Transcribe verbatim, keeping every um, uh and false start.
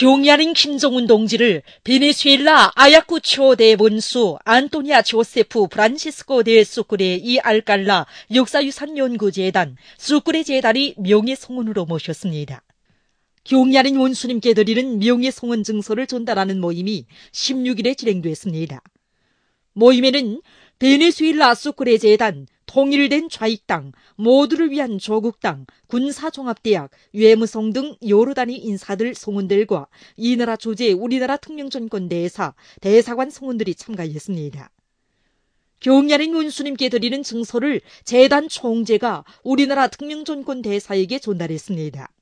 경야린 김정은 동지를 베네수엘라 아야쿠초 대본수 안토니아 조세프 프란시스코 데 수크레 이 알칼라 역사유산연구재단 수크레 재단이 명예송원으로 모셨습니다. 경야린 원수님께 드리는 명예송원 증서를 전달하는 모임이 십육 일에 진행됐습니다. 모임에는 베네수엘라 수크레 재단, 통일된 좌익당, 모두를 위한 조국당, 군사종합대학, 외무성 등 여러 단위 인사들 송원들과 이 나라 주재 우리나라 특명전권 대사, 대사관 송원들이 참가했습니다. 경야린 원수님께 드리는 증서를 재단 총재가 우리나라 특명전권 대사에게 전달했습니다.